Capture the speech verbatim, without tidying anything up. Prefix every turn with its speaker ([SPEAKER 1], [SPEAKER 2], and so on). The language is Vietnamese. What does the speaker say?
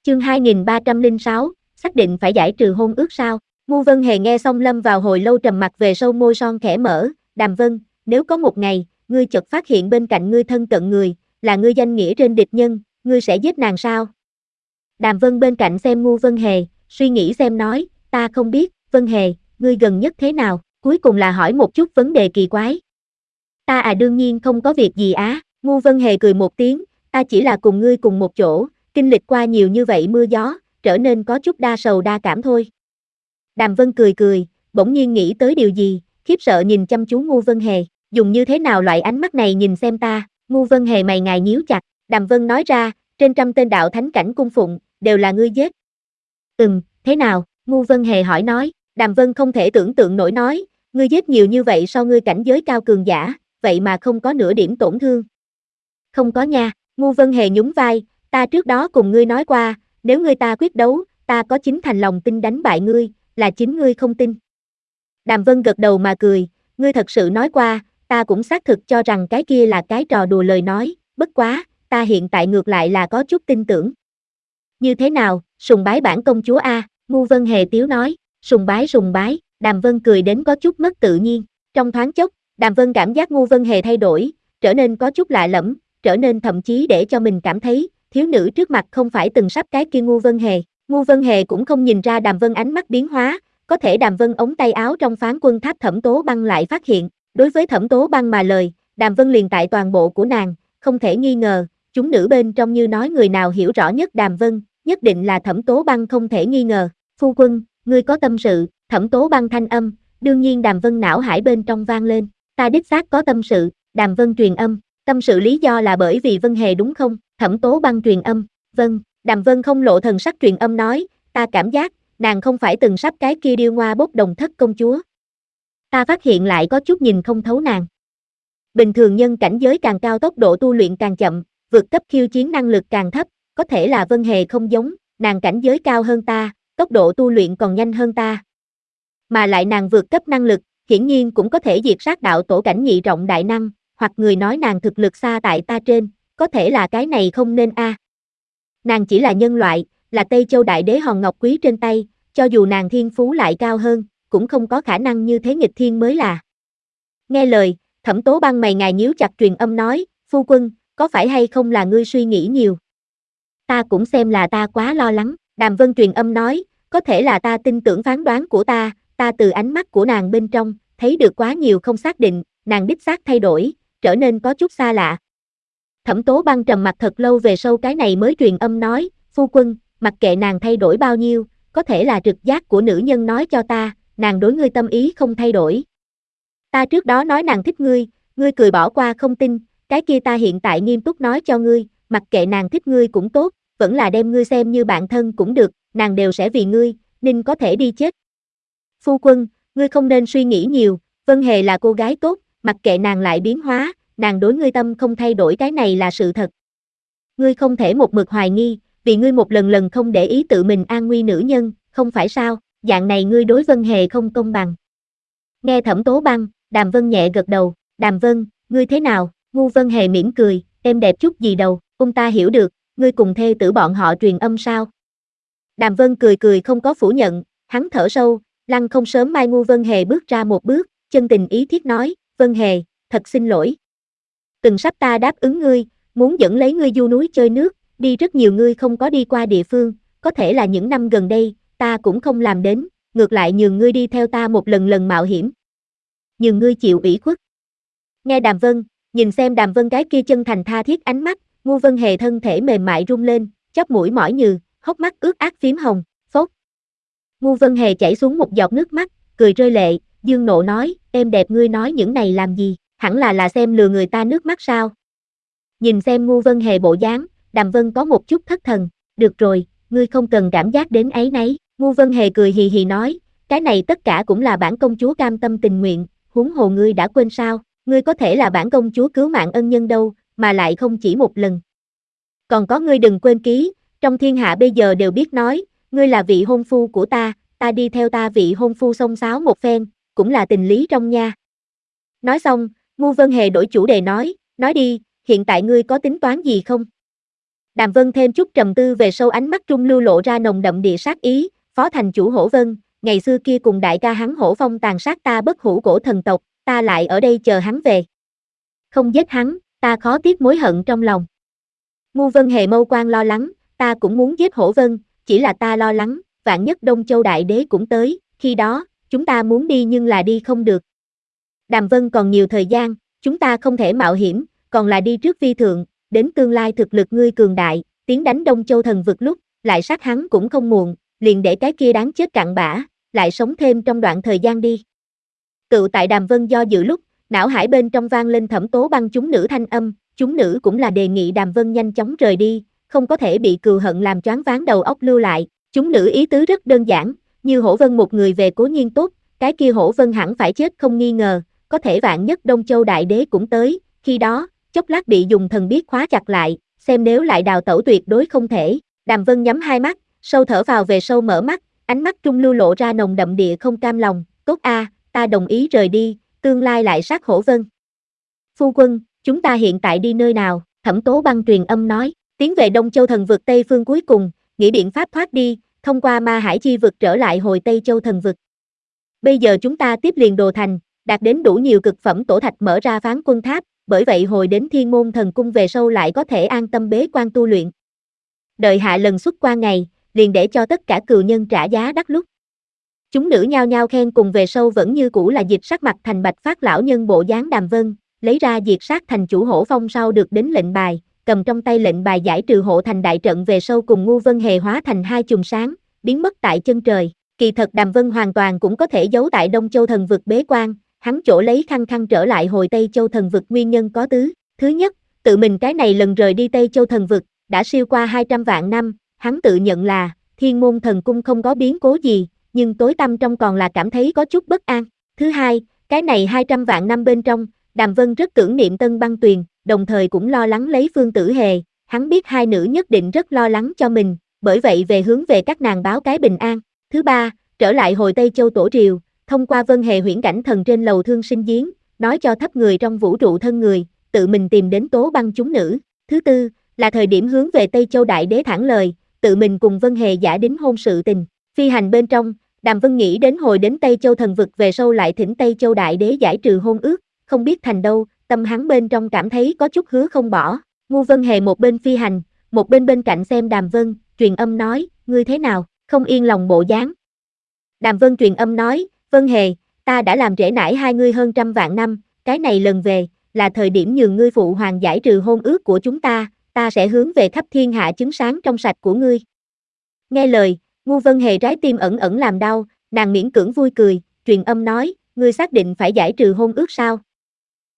[SPEAKER 1] Chương hai nghìn ba trăm lẻ sáu, xác định phải giải trừ hôn ước sao? Ngu Vân Hề nghe xong lâm vào hồi lâu trầm mặc về sâu môi son khẽ mở, Đàm Vân, nếu có một ngày, ngươi chợt phát hiện bên cạnh ngươi thân cận người, là ngươi danh nghĩa trên địch nhân, ngươi sẽ giết nàng sao? Đàm Vân bên cạnh xem Ngu Vân Hề, suy nghĩ xem nói, ta không biết, Vân Hề, ngươi gần nhất thế nào? Cuối cùng là hỏi một chút vấn đề kỳ quái. Ta à đương nhiên không có việc gì á, Ngu Vân Hề cười một tiếng, ta chỉ là cùng ngươi cùng một chỗ, kinh lịch qua nhiều như vậy mưa gió, trở nên có chút đa sầu đa cảm thôi. Đàm Vân cười cười, bỗng nhiên nghĩ tới điều gì, khiếp sợ nhìn chăm chú Ngu Vân Hề, dùng như thế nào loại ánh mắt này nhìn xem ta, Ngu Vân Hề mày ngài nhíu chặt, Đàm Vân nói ra, trên trăm tên đạo thánh cảnh cung phụng, đều là ngươi giết. Ừm, thế nào, Ngu Vân Hề hỏi nói, Đàm Vân không thể tưởng tượng nổi nói, ngươi giết nhiều như vậy so ngươi cảnh giới cao cường giả, vậy mà không có nửa điểm tổn thương. Không có nha, Ngu Vân Hề nhún vai, ta trước đó cùng ngươi nói qua, nếu ngươi ta quyết đấu, ta có chính thành lòng tin đánh bại ngươi, là chính ngươi không tin. Đàm Vân gật đầu mà cười, ngươi thật sự nói qua, ta cũng xác thực cho rằng cái kia là cái trò đùa lời nói, bất quá, ta hiện tại ngược lại là có chút tin tưởng. Như thế nào, sùng bái bản công chúa a, Ngu Vân Hề tiếu nói, sùng bái sùng bái, Đàm Vân cười đến có chút mất tự nhiên, trong thoáng chốc, Đàm Vân cảm giác Ngu Vân Hề thay đổi, trở nên có chút lạ lẫm, trở nên thậm chí để cho mình cảm thấy, thiếu nữ trước mặt không phải từng sắp cái kia Ngu Vân Hề. Ngu Vân Hề cũng không nhìn ra Đàm Vân ánh mắt biến hóa, có thể Đàm Vân ống tay áo trong phán quân tháp Thẩm Tố Băng lại phát hiện, đối với Thẩm Tố Băng mà lời, Đàm Vân liền tại toàn bộ của nàng, không thể nghi ngờ, chúng nữ bên trong như nói người nào hiểu rõ nhất Đàm Vân, nhất định là Thẩm Tố Băng không thể nghi ngờ. Phu quân, ngươi có tâm sự, Thẩm Tố Băng thanh âm, đương nhiên Đàm Vân não hải bên trong vang lên, ta đích xác có tâm sự, Đàm Vân truyền âm, tâm sự lý do là bởi vì Vân Hề đúng không? Thẩm Tố Băng truyền âm, vâng, Đàm Vân không lộ thần sắc truyền âm nói, ta cảm giác, nàng không phải từng sắp cái kia điêu ngoa bốc đồng thất công chúa. Ta phát hiện lại có chút nhìn không thấu nàng. Bình thường nhân cảnh giới càng cao tốc độ tu luyện càng chậm, vượt cấp khiêu chiến năng lực càng thấp, có thể là Vân Hề không giống, nàng cảnh giới cao hơn ta, tốc độ tu luyện còn nhanh hơn ta. Mà lại nàng vượt cấp năng lực, hiển nhiên cũng có thể diệt sát đạo tổ cảnh nhị trọng đại năng, hoặc người nói nàng thực lực xa tại ta trên, có thể là cái này không nên a. À. Nàng chỉ là nhân loại, là Tây Châu Đại Đế hòn ngọc quý trên tay, cho dù nàng thiên phú lại cao hơn, cũng không có khả năng như thế nghịch thiên mới là. Nghe lời, Thẩm Tố Băng mày ngài nhíu chặt truyền âm nói, phu quân, có phải hay không là ngươi suy nghĩ nhiều? Ta cũng xem là ta quá lo lắng, Đàm Vân truyền âm nói, có thể là ta tin tưởng phán đoán của ta, ta từ ánh mắt của nàng bên trong, thấy được quá nhiều không xác định, nàng đích xác thay đổi, trở nên có chút xa lạ. Thẩm Tố Băng trầm mặt thật lâu về sau cái này mới truyền âm nói, phu quân, mặc kệ nàng thay đổi bao nhiêu, có thể là trực giác của nữ nhân nói cho ta, nàng đối ngươi tâm ý không thay đổi. Ta trước đó nói nàng thích ngươi, ngươi cười bỏ qua không tin, cái kia ta hiện tại nghiêm túc nói cho ngươi, mặc kệ nàng thích ngươi cũng tốt, vẫn là đem ngươi xem như bạn thân cũng được, nàng đều sẽ vì ngươi, nên có thể đi chết. Phu quân, ngươi không nên suy nghĩ nhiều, Vân Hề là cô gái tốt, mặc kệ nàng lại biến hóa, nàng đối ngươi tâm không thay đổi cái này là sự thật. Ngươi không thể một mực hoài nghi, vì ngươi một lần lần không để ý tự mình an nguy nữ nhân, không phải sao, dạng này ngươi đối Vân Hề không công bằng. Nghe Thẩm Tố Băng, Đàm Vân nhẹ gật đầu, Đàm Vân, ngươi thế nào? Ngu Vân Hề mỉm cười, em đẹp chút gì đâu, ông ta hiểu được, ngươi cùng thê tử bọn họ truyền âm sao? Đàm Vân cười cười không có phủ nhận, hắn thở sâu, lăng không sớm mai Ngu Vân Hề bước ra một bước, chân tình ý thiết nói, Vân Hề, thật xin lỗi. Từng sắp ta đáp ứng ngươi, muốn dẫn lấy ngươi du núi chơi nước, đi rất nhiều ngươi không có đi qua địa phương, có thể là những năm gần đây, ta cũng không làm đến, ngược lại nhường ngươi đi theo ta một lần lần mạo hiểm. Nhường ngươi chịu ủy khuất. Nghe Đàm Vân, nhìn xem Đàm Vân cái kia chân thành tha thiết ánh mắt, Ngu Vân Hề thân thể mềm mại rung lên, chóp mũi mỏi nhừ, hốc mắt ướt át phím hồng, phốt. Ngu Vân Hề chảy xuống một giọt nước mắt, cười rơi lệ, dương nộ nói, em đẹp ngươi nói những này làm gì, hẳn là là xem lừa người ta nước mắt sao. Nhìn xem Ngu Vân Hề bộ dáng, Đàm Vân có một chút thất thần, được rồi, ngươi không cần cảm giác đến ấy nấy, Ngu Vân Hề cười hì hì nói, cái này tất cả cũng là bản công chúa cam tâm tình nguyện, huống hồ ngươi đã quên sao, ngươi có thể là bản công chúa cứu mạng ân nhân đâu, mà lại không chỉ một lần. Còn có ngươi đừng quên ký, trong thiên hạ bây giờ đều biết nói, ngươi là vị hôn phu của ta, ta đi theo ta vị hôn phu xông xáo một phen, cũng là tình lý trong nha. Nói xong, Ngu Vân Hề đổi chủ đề nói, nói đi, hiện tại ngươi có tính toán gì không? Đàm Vân thêm chút trầm tư về sau, ánh mắt trung lưu lộ ra nồng đậm địa sát ý, phó thành chủ Hổ Vân, ngày xưa kia cùng đại ca hắn Hổ Phong tàn sát ta bất hủ cổ thần tộc, ta lại ở đây chờ hắn về. Không giết hắn, ta khó tiếc mối hận trong lòng. Ngu Vân Hề mâu quan lo lắng, ta cũng muốn giết Hổ Vân, chỉ là ta lo lắng, vạn nhất Đông Châu Đại Đế cũng tới, khi đó, chúng ta muốn đi nhưng là đi không được. Đàm Vân còn nhiều thời gian, chúng ta không thể mạo hiểm, còn là đi trước vi thượng, đến tương lai thực lực ngươi cường đại, tiến đánh Đông Châu thần vực lúc, lại sát hắn cũng không muộn, liền để cái kia đáng chết cặn bã, lại sống thêm trong đoạn thời gian đi. Tự tại Đàm Vân do dự lúc, não hải bên trong vang lên Thẩm Tố Băng chúng nữ thanh âm, chúng nữ cũng là đề nghị Đàm Vân nhanh chóng rời đi, không có thể bị cừu hận làm choáng váng đầu óc lưu lại, chúng nữ ý tứ rất đơn giản, như Hổ Vân một người về cố nhiên tốt, cái kia Hổ Vân hẳn phải chết không nghi ngờ, có thể vạn nhất Đông Châu Đại Đế cũng tới, khi đó, chốc lát bị dùng thần biết khóa chặt lại, xem nếu lại đào tẩu tuyệt đối không thể. Đàm Vân nhắm hai mắt, sâu thở vào về sâu mở mắt, ánh mắt trung lưu lộ ra nồng đậm địa không cam lòng, tốt a, ta đồng ý rời đi, tương lai lại sát Hổ Vân. Phu quân, chúng ta hiện tại đi nơi nào? Thẩm Tố Băng truyền âm nói, tiến về Đông Châu thần vực Tây phương cuối cùng, nghĩ biện pháp thoát đi, thông qua ma hải chi vực trở lại hồi Tây Châu thần vực. Bây giờ chúng ta tiếp liền đồ thành, đạt đến đủ nhiều cực phẩm tổ thạch mở ra phán quân tháp, bởi vậy hồi đến Thiên Môn thần cung về sau lại có thể an tâm bế quan tu luyện. Đợi hạ lần xuất quan ngày, liền để cho tất cả cừu nhân trả giá đắt lúc. Chúng nữ nhao nhao khen cùng về sau vẫn như cũ là dịch sắc mặt thành bạch phát lão nhân bộ dáng Đàm Vân, lấy ra diệt sát thành chủ Hổ Phong sau được đến lệnh bài, cầm trong tay lệnh bài giải trừ hộ thành đại trận về sau cùng Ngu Vân Hề hóa thành hai chùm sáng, biến mất tại chân trời. Kỳ thật Đàm Vân hoàn toàn cũng có thể giấu tại Đông Châu thần vực bế quan, hắn chỗ lấy khăng khăng trở lại hồi Tây Châu thần vực nguyên nhân có tứ. Thứ nhất, tự mình cái này lần rời đi Tây Châu thần vực, đã siêu qua hai trăm vạn năm, hắn tự nhận là, Thiên Môn thần cung không có biến cố gì, nhưng tối tâm trong còn là cảm thấy có chút bất an. Thứ hai, cái này hai trăm vạn năm bên trong, Đàm Vân rất tưởng niệm Tân Băng Tuyền, đồng thời cũng lo lắng lấy Phương Tử Hề, hắn biết hai nữ nhất định rất lo lắng cho mình, bởi vậy về hướng về các nàng báo cái bình an. Thứ ba, trở lại hồi Tây Châu tổ triều, thông qua Vân Hề huyễn cảnh thần trên lầu thương sinh giếng, nói cho thấp người trong vũ trụ thân người, tự mình tìm đến Tố Băng chúng nữ. Thứ tư, là thời điểm hướng về Tây Châu Đại Đế thẳng lời, tự mình cùng Vân Hề giả đính hôn sự tình. Phi hành bên trong, Đàm Vân nghĩ đến hồi đến Tây Châu thần vực về sau lại thỉnh Tây Châu Đại Đế giải trừ hôn ước, không biết thành đâu, tâm hắn bên trong cảm thấy có chút hứa không bỏ. Ngu Vân Hề một bên phi hành, một bên bên cạnh xem Đàm Vân, truyền âm nói, ngươi thế nào, không yên lòng bộ dáng. Đàm Vân truyền âm nói, Vân Hề, ta đã làm trễ nải hai ngươi hơn trăm vạn năm, cái này lần về, là thời điểm nhường ngươi phụ hoàng giải trừ hôn ước của chúng ta, ta sẽ hướng về khắp thiên hạ chứng sáng trong sạch của ngươi. Nghe lời, Ngu Vân Hề trái tim ẩn ẩn làm đau, nàng miễn cưỡng vui cười, truyền âm nói, ngươi xác định phải giải trừ hôn ước sao?